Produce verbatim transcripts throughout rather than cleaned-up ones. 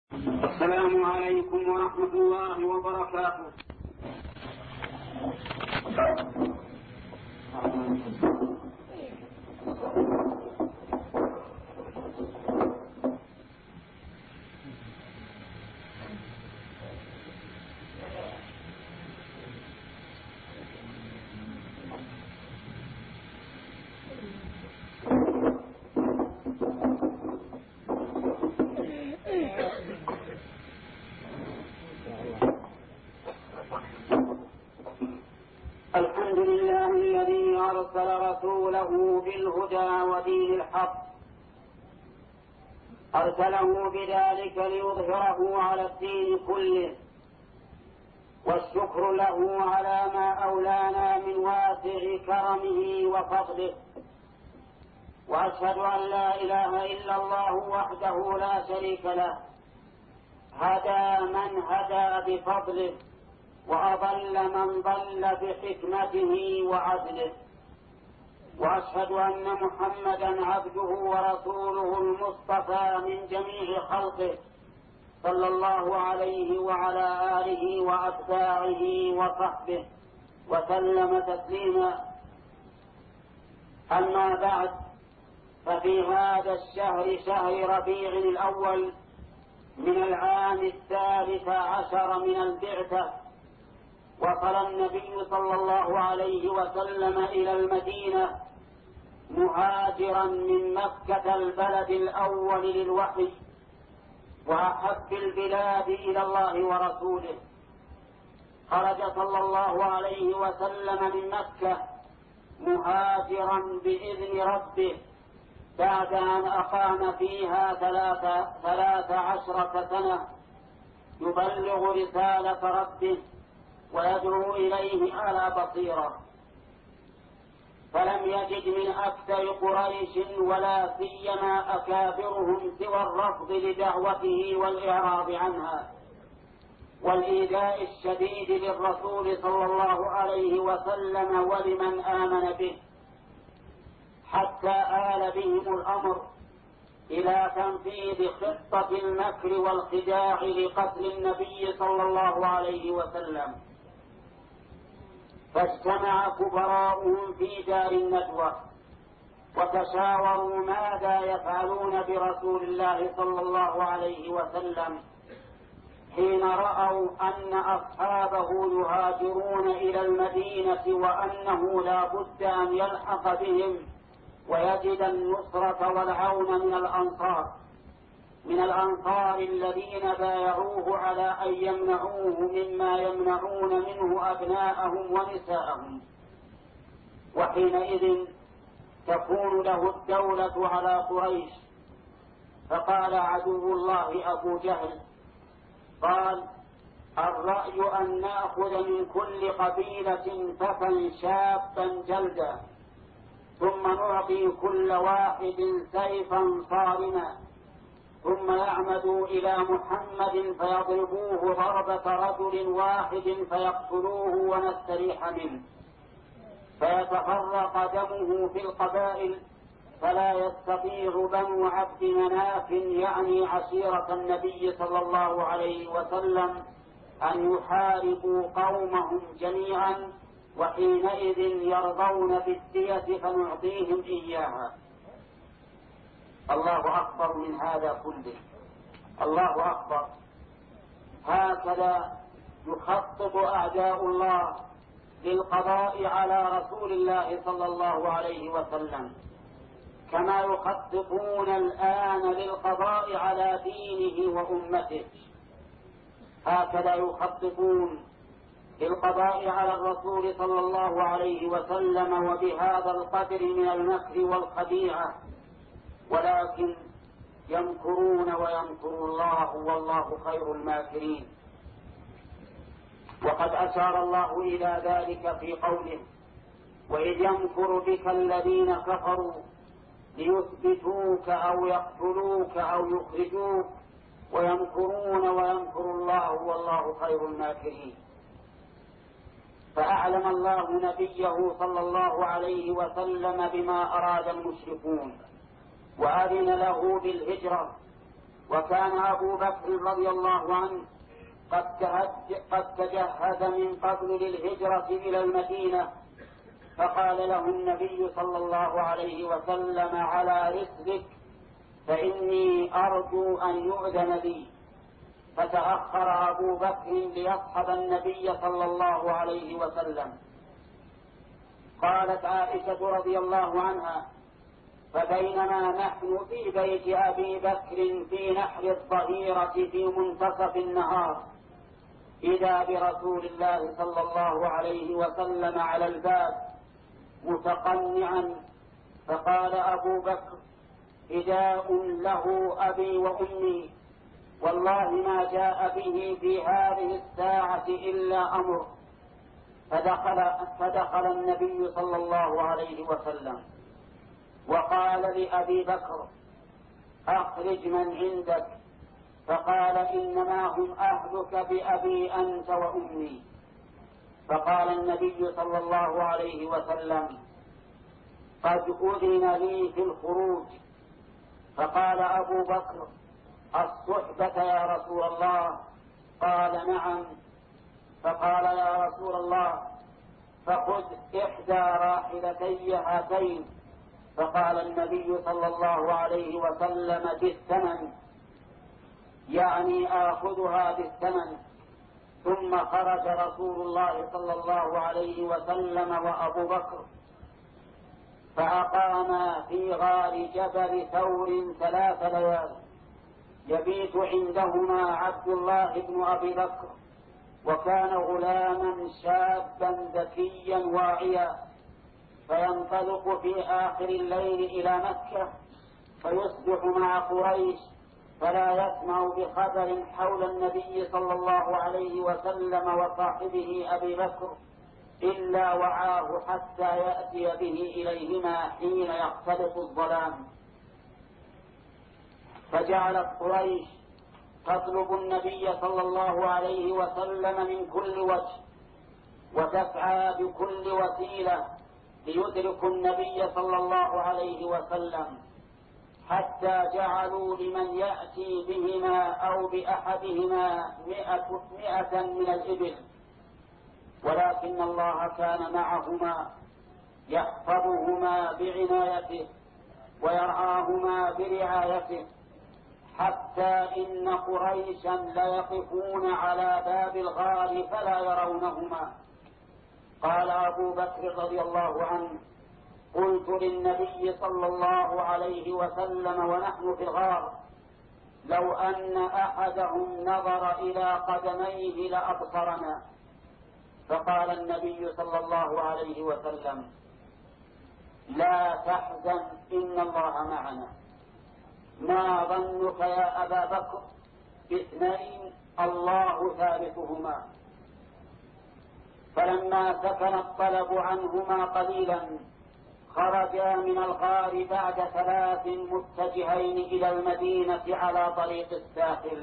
السلام عليكم ورحمة الله وبركاته. الحمد لله الذي أرسل رسوله بالهدى ودين الحق، أرسله بذلك ليظهره على الدين كله، والشكر له على ما أولانا من واسع كرمه وفضله. وأشهد أن لا إله إلا الله وحده لا شريك له، هدى من هدى بفضله، وأضل من ضل بحكمته وعدله. وأشهد أن محمدا عبده ورسوله المصطفى من جميع خلقه، صلى الله عليه وعلى آله وأتباعه وصحبه وسلم تسليما. أما بعد، ففي هذا الشهر، شهر ربيع الأول من العام الثالث عشر من البعثة، وصل النبي صلى الله عليه وسلم إلى المدينة مهاجرا من مكة البلد الأول للوحي وأحب البلاد إلى الله ورسوله. خرج صلى الله عليه وسلم من مكة مهاجرا بإذن ربه بعد أن أقام فيها ثلاث, ثلاث عشرة سنة يبلغ رسالة ربه ويدعو إليه على بصيرة، فلم يجد من أكثر قريش ولا سيما أكابرهم سوى الرفض لدعوته والإعراض عنها والإيذاء الشديد للرسول صلى الله عليه وسلم ولمن آمن به، حتى آل بهم الأمر إلى تنفيذ خطة المكر والخداع لقتل النبي صلى الله عليه وسلم. فاجتمع كبراؤهم في دار الندوة وتشاوروا ماذا يفعلون برسول الله صلى الله عليه وسلم حين رأوا أن أصحابه يهاجرون إلى المدينة، وأنه لا بد أن يلحق بهم ويجد النصرة والعون من الأنصار من الأنصار الذين بايعوه على أن يمنعوه مما يمنعون منه أبناءهم ونساءهم، وحينئذ تكون له الدولة على قريش. فقال عدو الله أبو جهل، قال: الرأي أن نأخذ من كل قبيلة فتى شابا جلدا، ثم نعطي كل واحد سيفا صارما، ثم يعمدوا إلى محمد فيضربوه ضربة رجل واحد فيقتلوه ونستريح منه، فيتفرق دمه في القبائل، فلا يستطيع بنو عبد مناف يعني عشيرة النبي صلى الله عليه وسلم أن يحاربوا قومهم جميعا، وحينئذ يرضون بالدية فنعطيهم إياها. الله أكبر من هذا كله، الله أكبر. هكذا يخطط أعداء الله للقضاء على رسول الله صلى الله عليه وسلم، كما يخططون الآن للقضاء على دينه وأمته. هكذا يخططون للقضاء على الرسول صلى الله عليه وسلم وبهذا القدر من المكر والخديعة، ولكن يمكرون ويمكر الله والله خير الماكرين. وقد أشار الله إلى ذلك في قوله: وإذ يمكر بك الذين كفروا ليثبتوك أو يقتلوك أو يخرجوك ويمكرون ويمكر الله والله خير الماكرين. فأعلم الله نبيه صلى الله عليه وسلم بما أراد المشركون، وأذن له بالهجرة، وكان أبو بكر رضي الله عنه قد تجهز من قبل للهجرة إلى المدينة، فقال له النبي صلى الله عليه وسلم: على رسلك فإني أرجو أن يؤذن لي. فتأخر أبو بكر ليصحب النبي صلى الله عليه وسلم. قالت عائشة رضي الله عنها: فبينما نحن في بيت أبي بكر في نحر الظهيرة في منتصف النهار إذا برسول الله صلى الله عليه وسلم على الباب متقنعا، فقال أبو بكر: فداء له أبي وأمي، والله ما جاء به في هذه الساعة إلا أمر. فدخل, فدخل النبي صلى الله عليه وسلم وقال لأبي بكر: أخرج من عندك. فقال: إنما هم أهلك بأبي أنت وأمي. فقال النبي صلى الله عليه وسلم: قد أذن لي في الخروج. فقال أبو بكر: الصحبة يا رسول الله؟ قال: نعم. فقال: يا رسول الله، فخذ إحدى راحلتي هاتين. فقال النبي صلى الله عليه وسلم: بالثمن، يعني آخذها بالثمن. ثم خرج رسول الله صلى الله عليه وسلم وأبو بكر، فأقاما في غار جبل ثور ثلاث ليال، يبيت عندهما عبد الله بن أبي بكر، وكان غلاما شابا ذكيا واعيا، فينطلق في آخر الليل إلى مكة فيصبح مع قريش، فلا يسمع بخبر حول النبي صلى الله عليه وسلم وصاحبه أبي بكر إلا وعاه حتى يأتي به إليهما حين يختلط الظلام. فجعلت قريش تطلب النبي صلى الله عليه وسلم من كل وجه، وتسعى بكل وسيلة ليدركوا النبي صلى الله عليه وسلم، حتى جعلوا لمن يأتي بهما أو بأحدهما مئة, مئة من الإبل، ولكن الله كان معهما يحفظهما بعنايته ويرعاهما برعايته، حتى إن قريشا ليقفون على باب الغار فلا يرونهما. قال أبو بكر رضي الله عنه: قلت للنبي صلى الله عليه وسلم ونحن في الغار: لو أن أحدهم نظر إلى قدميه لأبصرنا. فقال النبي صلى الله عليه وسلم: لا تحزن إن الله معنا. ما ظنك يا أبا بكر باثنين الله ثالثهما؟ فلما سكن الطلب عنهما قليلا خرجا من الغار بعد ثلاث متجهين إلى المدينة على طريق الساحل،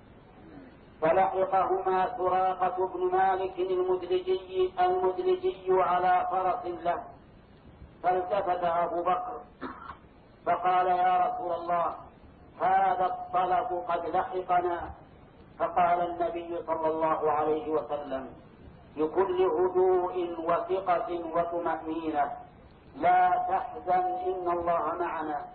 فلحقهما سراقة بن مالك المدلجي, المدلجي على فرس له، فالتفت أبو بكر فقال: يا رسول الله، هذا الطلب قد لحقنا. فقال النبي صلى الله عليه وسلم بكل هدوء وثقة وطمأنينة: لا تحزن إن الله معنا.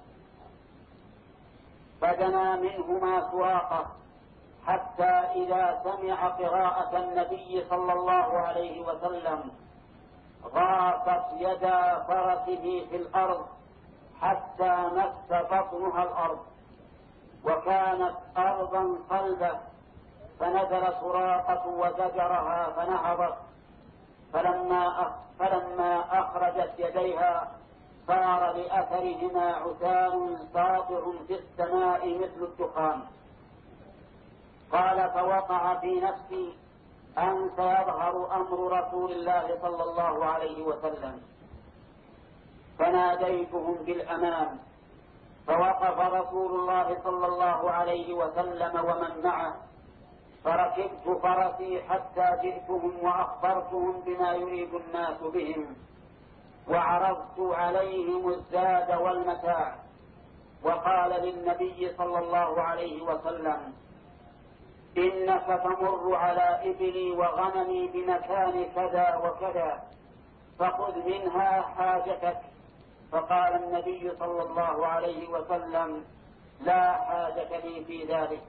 فدنا منهما سراقة حتى إذا سمع قراءة النبي صلى الله عليه وسلم غاصت يدا فرسه في الأرض حتى مس بطنها الأرض، وكانت أرضا صلبة، فنزل سراقة وزجرها فنهضت، فلما فلما أخرجت يديها صار لأثرهما عتاب ساطع في السماء مثل الدخان. قال: فوقع في نفسي أن سيظهر أمر رسول الله صلى الله عليه وسلم، فناديتهم بالأمان، فوقف رسول الله صلى الله عليه وسلم ومن معه، فركبت فرسي حتى جئتهم وأخبرتهم بما يريد الناس بهم، وعرضت عليهم الزاد والمتاع، وقال للنبي صلى الله عليه وسلم: إنك تمر على إبلي وغنمي بمكان كذا وكذا، فخذ منها حاجتك. فقال النبي صلى الله عليه وسلم: لا حاجة لي في ذلك.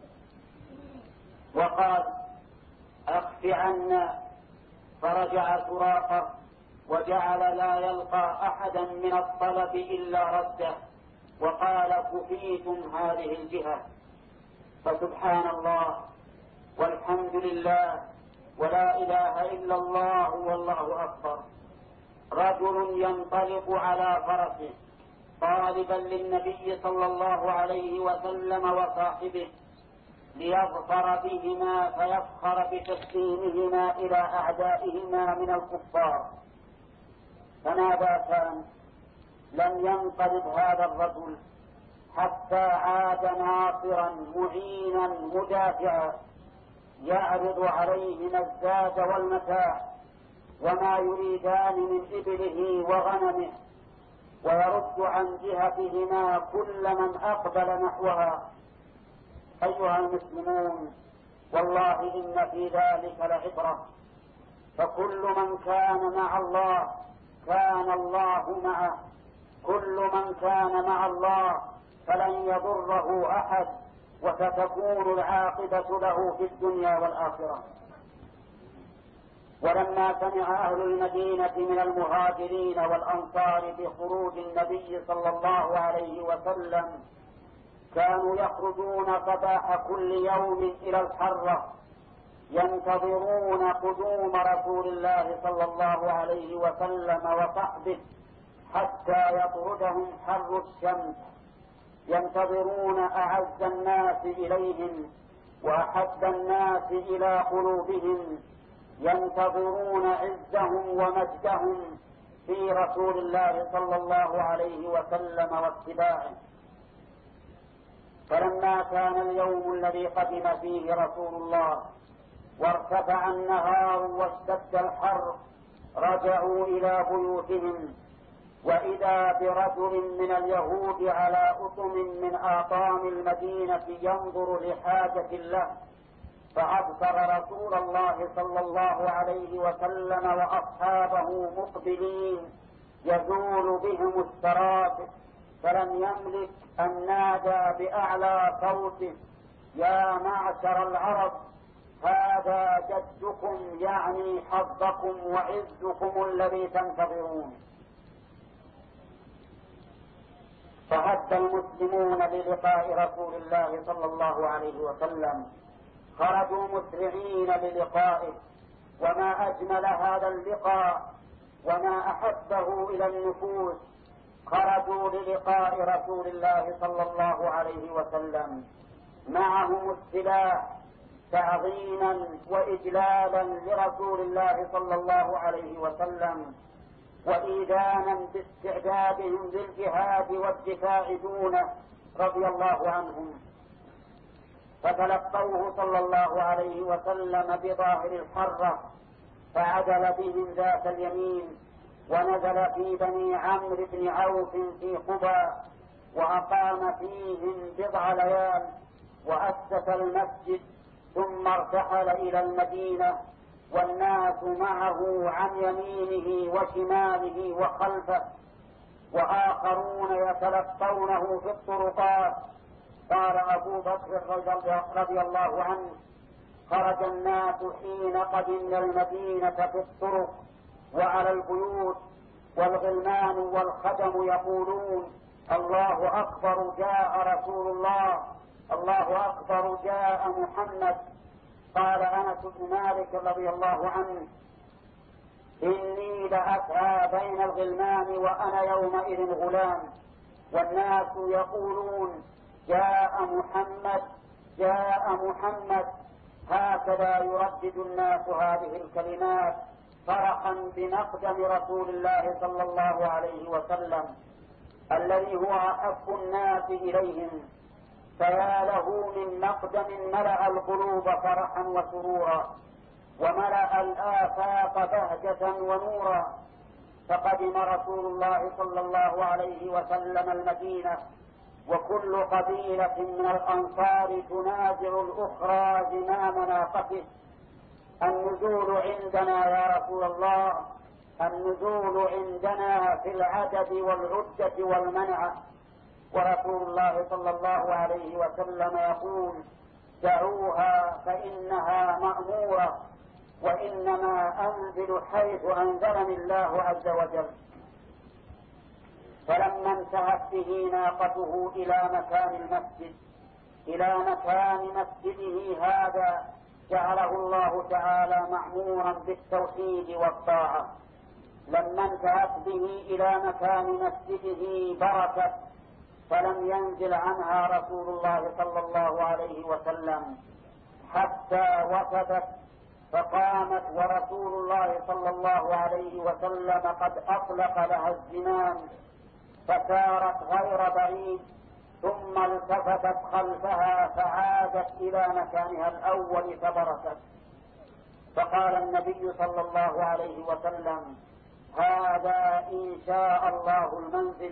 وقال: أخف عنا. فرجع سراقة وجعل لا يلقى أحدا من الطلب إلا رده، وقال: كفيتم هذه الجهة. فسبحان الله والحمد لله ولا إله إلا الله والله أكبر. رجل ينطلق على فرسه طالبا للنبي صلى الله عليه وسلم وصاحبه ليظفر بهما فيفخر بتسليمهما إلى أعدائهما من الكفار، فماذا كان؟ لم ينقلب هذا الرجل حتى عاد ناصرا معينا مدافعا، يعرض عليهم الزاد والمتاع وما يريدان من إبله وغنمه، ويرد عن جهتهما كل من أقبل نحوها. أيها المسلمون، والله إن في ذلك لعبرة، فكل من كان مع الله كان الله معه، كل من كان مع الله فلن يضره أحد، وستكون العاقبة له في الدنيا والآخرة. ولما سمع أهل المدينة من المهاجرين والأنصار بخروج النبي صلى الله عليه وسلم كانوا يخرجون صباح كل يوم إلى الحرة ينتظرون قدوم رسول الله صلى الله عليه وسلم وصحبه حتى يطردهم حر الشمس، ينتظرون أعز الناس إليهم وأحب الناس إلى قلوبهم، ينتظرون عزهم ومجدهم في رسول الله صلى الله عليه وسلم واتباعه. فلما كان اليوم الذي قدم فيه رسول الله وارتفع النهار واشتد الحر رجعوا إلى بيوتهم، وإذا برجل من اليهود على أطم من آطام المدينة ينظر لحاجة له، فأبصر رسول الله صلى الله عليه وسلم وأصحابه مقبلين يزول بهم السراب، فلم يملك أن نادى بأعلى صوته: يا معشر العرب، هذا جدكم، يعني حظكم وعزكم الذي تنتظرون. فهد المسلمون للقاء رسول الله صلى الله عليه وسلم، خرجوا مسرعين للقائه، وما أجمل هذا اللقاء وما أحبه إلى النفوس. خرجوا للقاء رسول الله صلى الله عليه وسلم، معهم السلاح تعظيما وإجلالا لرسول الله صلى الله عليه وسلم، وإيذانا باستعدادهم للجهاد والدفاع دونه رضي الله عنهم. فتلقوه صلى الله عليه وسلم بظاهر الحرة، فعدل بهم ذات اليمين ونزل في بني عمرو بن عوف في قبى، وأقام فيهم بضع ليال وأسس المسجد، ثم ارتحل إلى المدينة والناس معه عن يمينه وشماله وخلفه، وآخرون يتلقونه في الطرقات. قال أبو بكر رضي الله عنه: خرج الناس حين قدمنا المدينة في الطرق وعلى البيوت، والغلمان والخدم يقولون: الله أكبر، جاء رسول الله، الله أكبر، جاء محمد. قال أنس بن مالك رضي الله عنه: إني لأسعى بين الغلمان وأنا يومئذ غلام، والناس يقولون: جاء محمد، جاء محمد. هكذا يردد الناس هذه الكلمات فرحا بمقدم رسول الله صلى الله عليه وسلم الذي هو أحب الناس إليهم. فيا له من مقدم ملأ القلوب فرحا وسرورا، وملأ الآفاق بهجة ونورا. فقدم رسول الله صلى الله عليه وسلم المدينة وكل قبيلة من الأنصار تنازع الأخرى زمام ناقته: النزول عندنا يا رسول الله، النزول عندنا في العدد والعدة والمنعة. ورسول الله صلى الله عليه وسلم يقول: دعوها فإنها مأمورة، وإنما أنزل حيث أنزلني الله عز وجل. فلما انتهت به ناقته إلى مكان المسجد إلى مكان مسجده هذا جعله الله تعالى مأمورا بالتوحيد والطاعة. لما انتهت به إلى مكان مسجده بركت، فلم ينزل عنها رسول الله صلى الله عليه وسلم حتى وثبت، فقامت ورسول الله صلى الله عليه وسلم قد أطلق لها الزمام، فسارت غير بعيد، ثم التفتت خلفها فعادت إلى مكانها الأول فبركت. فقال النبي صلى الله عليه وسلم: هذا إن شاء الله المنزل.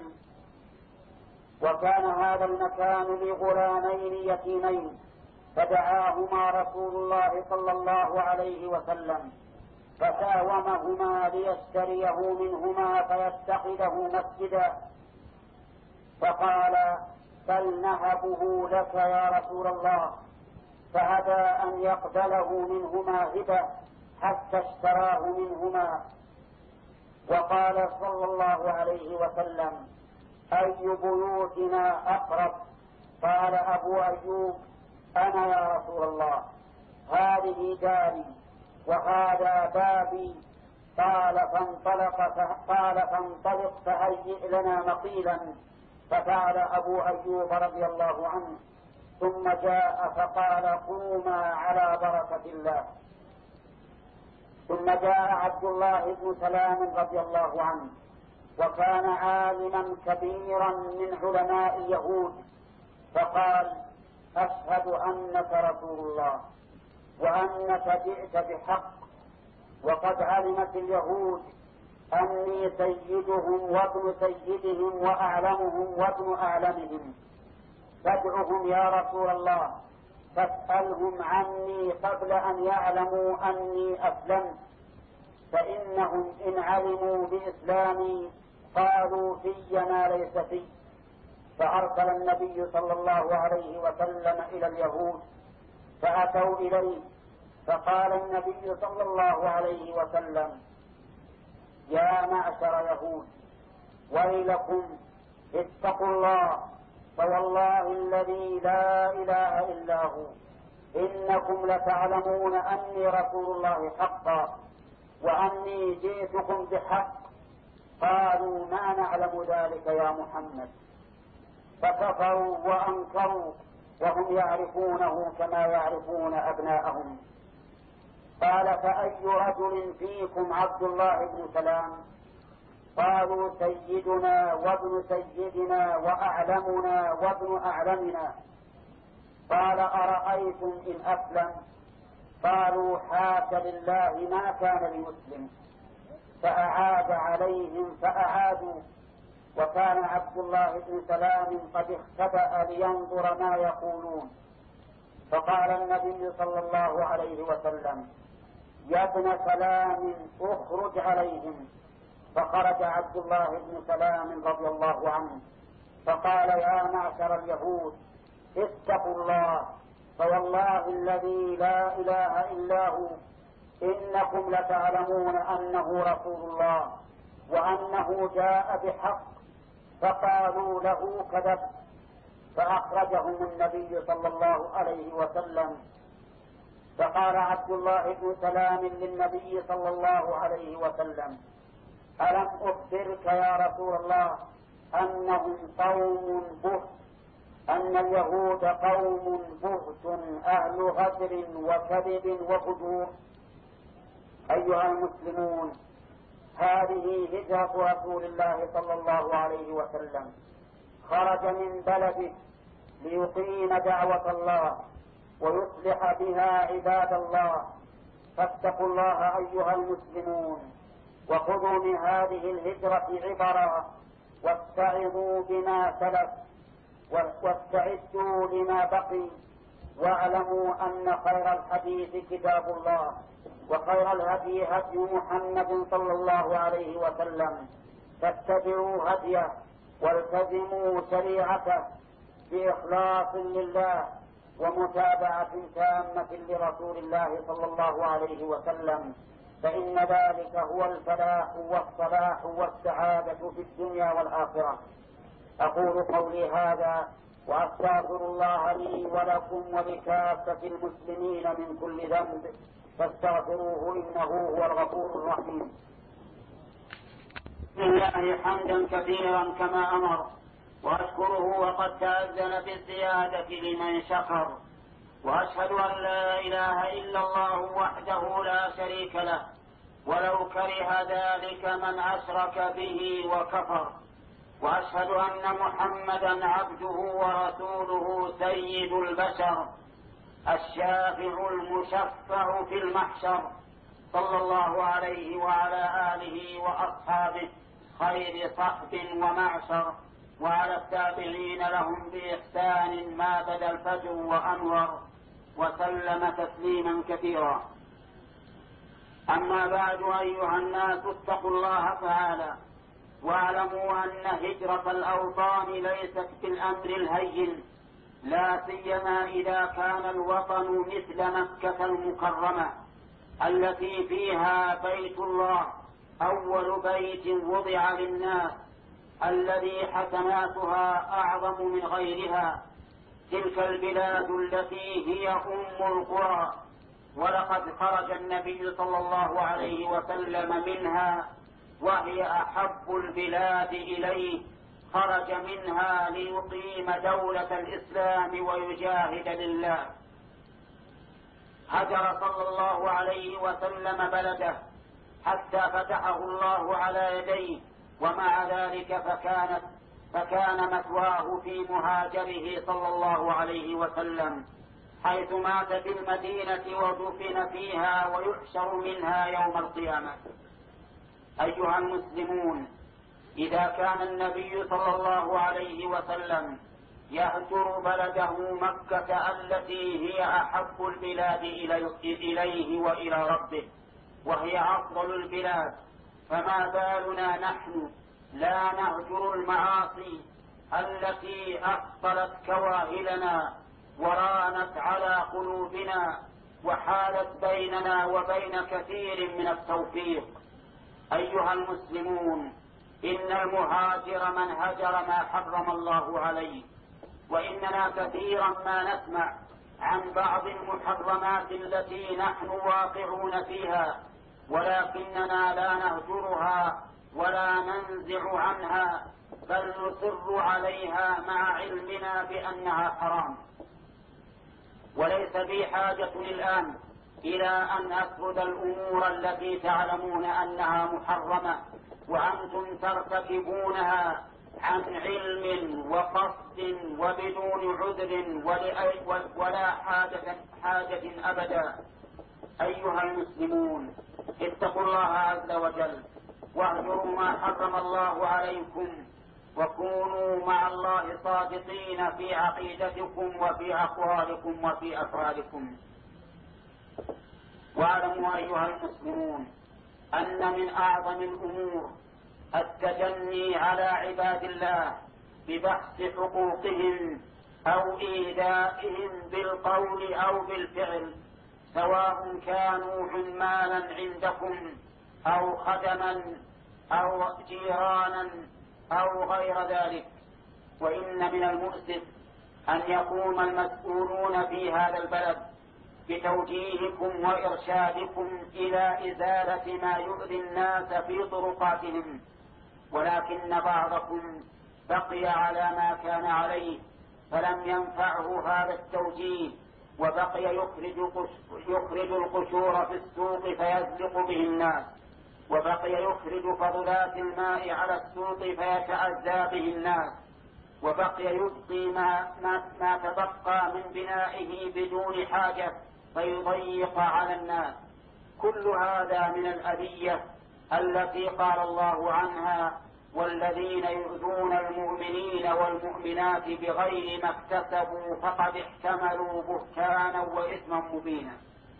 وكان هذا المكان لغلامين يتيمين، فدعاهما رسول الله صلى الله عليه وسلم، فساومهما ليشتريه منهما فيتخذه مسجدا، فقال: بل نهبه لك يا رسول الله، فأبى أن يقبله منهما هبة حتى اشتراه منهما. وقال صلى الله عليه وسلم: أي بيوتنا أقرب؟ قال أبو أيوب: أنا يا رسول الله، هذه داري وهذا بابي. قال فانطلق قال فانطلق فهيئ لنا مقيلا، ففعل أبو أيوب رضي الله عنه، ثم جاء فقال: قوما على بركة الله. ثم جاء عبد الله بن سلام رضي الله عنه، وكان عالما كبيرا من علماء اليهود، فقال: أشهد أنك رسول الله وأنك جئت بحق، وقد علمت اليهود أني سيدهم وابن سيدهم وأعلمهم وابن أعلمهم، فادعهم يا رسول الله، فاسألهم عني قبل أن يعلموا أني أسلمت، فإنهم إن علموا بإسلامي قالوا في ما ليس في. فأرسل النبي صلى الله عليه وسلم إلى اليهود، فأتوا إليه، فقال النبي صلى الله عليه وسلم: يا معشر يهود، ويلكم، اتقوا الله، فوالله الذي لا إله إلا هو إنكم لتعلمون أني رسول الله حقا، وأني جئتكم بحق. قالوا: ما نعلم ذلك يا محمد. فكفروا وأنكروا وهم يعرفونه كما يعرفون أبناءهم. قال: فأي رجل فيكم عبد الله بن سلام؟ قالوا: سيدنا وابن سيدنا وأعلمنا وابن أعلمنا. قال: أرأيتم إن أسلم؟ قالوا: حاش لله ما كان ليسلم. فأعاد عليهم فأعادوا، وكان عبد الله بن سلام قد اختبأ لينظر ما يقولون. فقال النبي صلى الله عليه وسلم: يا ابن سلام اخرج عليهم. فخرج عبد الله بن سلام رضي الله عنه، فقال: يا معشر اليهود، اتقوا الله، فوالله الذي لا إله إلا هو إنكم لتعلمون أنه رسول الله وأنه جاء بحق. فقالوا له: كذب. فأخرجهم النبي صلى الله عليه وسلم. فقال عبد الله بن سلام للنبي صلى الله عليه وسلم: ألم أخبرك يا رسول الله أنهم قوم بهت، أن اليهود قوم بهت أهل غدر وكذب وفجور؟ أيها المسلمون، هذه هجرة رسول الله صلى الله عليه وسلم، خرج من بلده ليقيم دعوة الله ويصلح بها عباد الله. فاتقوا الله أيها المسلمون، وخذوا من هذه الهجرة عبرا، واتعظوا بما سلف، واستعدوا لما بقي، واعلموا أن خير الحديث كتاب الله، وخير الهدي هدي محمد صلى الله عليه وسلم، فاتبعوا هديه والتزموا شريعته بإخلاص لله ومتابعة تامة لرسول الله صلى الله عليه وسلم، فإن ذلك هو الفلاح والصلاح والسعادة في الدنيا والآخرة. أقول قولي هذا وأستغفر الله لي ولكم ولكافة المسلمين من كل ذنب، فاستغفروه إنه هو الغفور الرحيم. بسم الله حمدا كثيرا كما أمر، وأشكره وقد تأذن بالزيادة لمن شكر، وأشهد أن لا إله إلا الله وحده لا شريك له، ولو كره ذلك من أشرك به وكفر، وأشهد أن محمدا عبده ورسوله سيد البشر الشافع المشفع في المحشر، صلى الله عليه وعلى آله وأصحابه خير صحب ومعشر، وعلى التابعين لهم بإحسان ما بدا الفجر وأنور، وسلم تسليما كثيرا. أما بعد، أيها الناس اتقوا الله تعالى، واعلموا أن هجرة الأوطان ليست بالأمر الهين، لا سيما إذا كان الوطن مثل مكة المكرمة التي فيها بيت الله، أول بيت وضع للناس، الذي حسناتها أعظم من غيرها، تلك البلاد التي هي أم القرى، ولقد خرج النبي صلى الله عليه وسلم منها وهي أحب البلاد إليه، خرج منها ليقيم دولة الإسلام ويجاهد لله. هجر صلى الله عليه وسلم بلده حتى فتحه الله على يديه، ومع ذلك فكانت فكان مثواه في مهاجره صلى الله عليه وسلم، حيث مات في المدينة ودفن فيها ويحشر منها يوم القيامة. أيها المسلمون، إذا كان النبي صلى الله عليه وسلم يهجر بلده مكة التي هي أحب البلاد إليه وإلى ربه، وهي أفضل البلاد، فما بالنا نحن لا نهجر المعاصي التي أثقلت كواهلنا ورانت على قلوبنا وحالت بيننا وبين كثير من التوفيق. أيها المسلمون، إن المهاجر من هجر ما حرم الله عليه، وإننا كثيرا ما نسمع عن بعض المحرمات التي نحن واقعون فيها، ولكننا لا نهجرها ولا ننزع عنها، بل نصر عليها مع علمنا بأنها حرام. وليس بي حاجة الآن إلى أن أسرد الأمور التي تعلمون أنها محرمة وأنتم ترتكبونها عن علم وقصد وبدون عذر ولا حاجة, حاجة أبدا. أيها المسلمون، اتقوا الله عز وجل واهجروا ما حرم الله عليكم، وكونوا مع الله صادقين في عقيدتكم وفي أقوالكم وفي أفعالكم. واعلموا أيها المسلمون أن من أعظم الأمور التجني على عباد الله ببحث حقوقهم أو إيذائهم بالقول أو بالفعل، سواء كانوا عمالا عندكم أو خدما أو جيرانا أو غير ذلك. وإن من المؤسف أن يقوم المسؤولون في هذا البلد بتوجيهكم وإرشادكم إلى إزالة ما يؤذي الناس في طرقاتهم، ولكن بعضكم بقي على ما كان عليه فلم ينفعه هذا التوجيه، وبقي يخرج, يخرج القشور في السوق فيزلق به الناس، وبقي يخرج فضلات الماء على السوق فيتعزى به الناس، وبقي يبقي ما, ما, ما تبقى من بنائه بدون حاجة فيضيق على الناس. كل هذا من الأذية التي قال الله عنها: والذين يؤذون المؤمنين والمؤمنات بغير ما اكتسبوا فقد احتملوا بهتانا وإثما مبينا.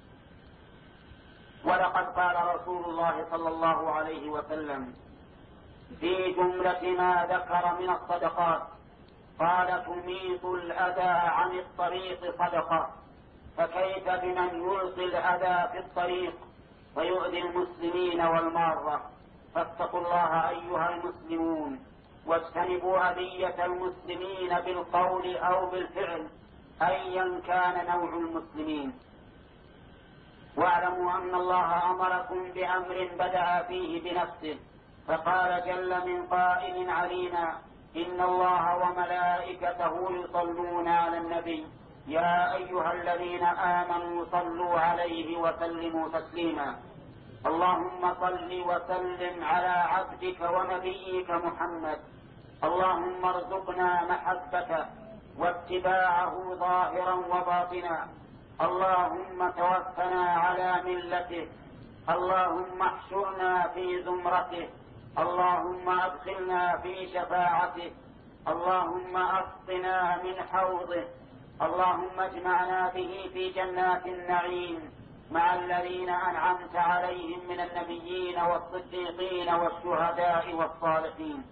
ولقد قال رسول الله صلى الله عليه وسلم في جملة ما ذكر من الصدقات قال: تميط الأذى عن الطريق صدقة، فكيف بمن يلقي الأذى في الطريق فيؤذي المسلمين والمارة؟ فاتقوا الله أيها المسلمون، واجتنبوا أذية المسلمين بالقول أو بالفعل أيا كان نوع المسلمين. واعلموا أن الله أمركم بأمر بدأ فيه بنفسه، فقال جل من قائل علينا: إن الله وملائكته يصلون على النبي يا أيها الذين آمنوا صلوا عليه وسلموا تسليما. اللهم صل وسلم على عبدك ونبيك محمد. اللهم ارزقنا محبته واتباعه ظاهرا وباطنا. اللهم توفنا على ملته. اللهم احشرنا في زمرته. اللهم ادخلنا في شفاعته. اللهم اسقنا من حوضه. اللهم اجمعنا به في جنات النعيم مع الذين أنعمت عليهم من النبيين والصديقين والشهداء والصالحين.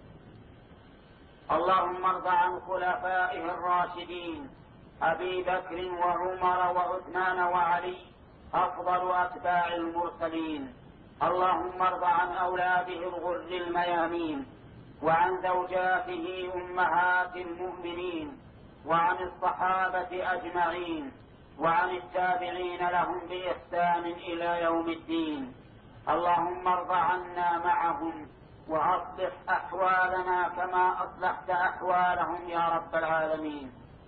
اللهم ارض عن خلفائه الراشدين أبي بكر وعمر وعثمان وعلي أفضل أتباع المرسلين. اللهم ارض عن أولاده الغر الميامين، وعن زوجاته أمهات المؤمنين، وعن الصحابة أجمعين، وعن التابعين لهم بإحسان إلى يوم الدين. اللهم ارض عنا معهم، وأصلح أحوالنا كما أصلحت أحوالهم يا رب العالمين.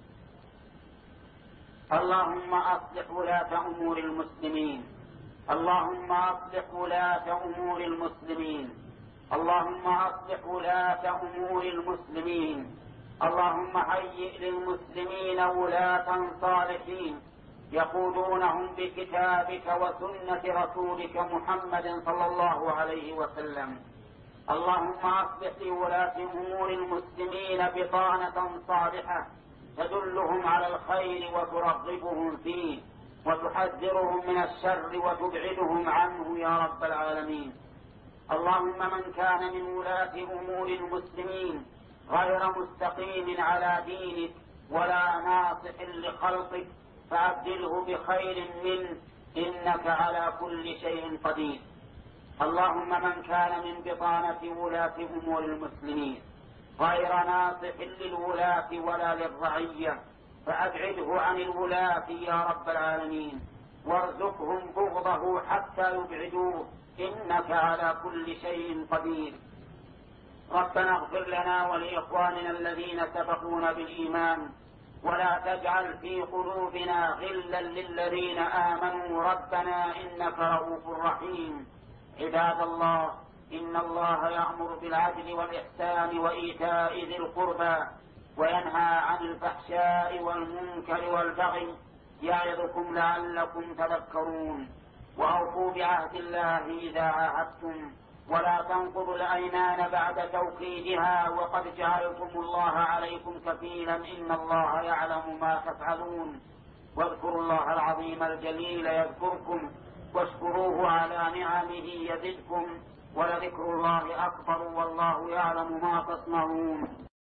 اللهم أصلح ولاة أمور المسلمين. اللهم أصلح ولاة أمور المسلمين. اللهم أصلح ولاة أمور المسلمين. اللهم هيئ للمسلمين ولاة صالحين يقودونهم بكتابك وسنة رسولك محمد صلى الله عليه وسلم. اللهم أصلح لولاة أمور المسلمين بطانة صالحة تدلهم على الخير وترغبهم فيه وتحذرهم من الشر وتبعدهم عنه يا رب العالمين. اللهم من كان من ولاة أمور المسلمين غير مستقيم على دينك ولا ناصح لخلقك فأبدله بخير منه، إنك على كل شيء قدير. اللهم من كان من بطانة ولاة أمور المسلمين غير ناصح للولاة ولا للرعية فأبعده عن الولاة يا رب العالمين، وارزقهم بغضه حتى يبعدوه، إنك على كل شيء قدير. ربنا اغفر لنا ولإخواننا الذين سبقونا بالإيمان، ولا تجعل في قلوبنا غلا للذين آمنوا ربنا إنك رؤوف رحيم. عباد الله، إن الله يأمر بالعدل والإحسان وإيتاء ذي القربى وينهى عن الفحشاء والمنكر والبغي يعظكم لعلكم تذكرون. وأوفوا بعهد الله إذا عاهدتم، ولا تنقضوا الأيمان بعد توكيدها وقد جعلتم الله عليكم كفيلا، إن الله يعلم ما تفعلون. واذكروا الله العظيم الجليل يذكركم، واشكروه على نعمه يزدكم، ولذكر الله أكبر والله يعلم ما تصنعون.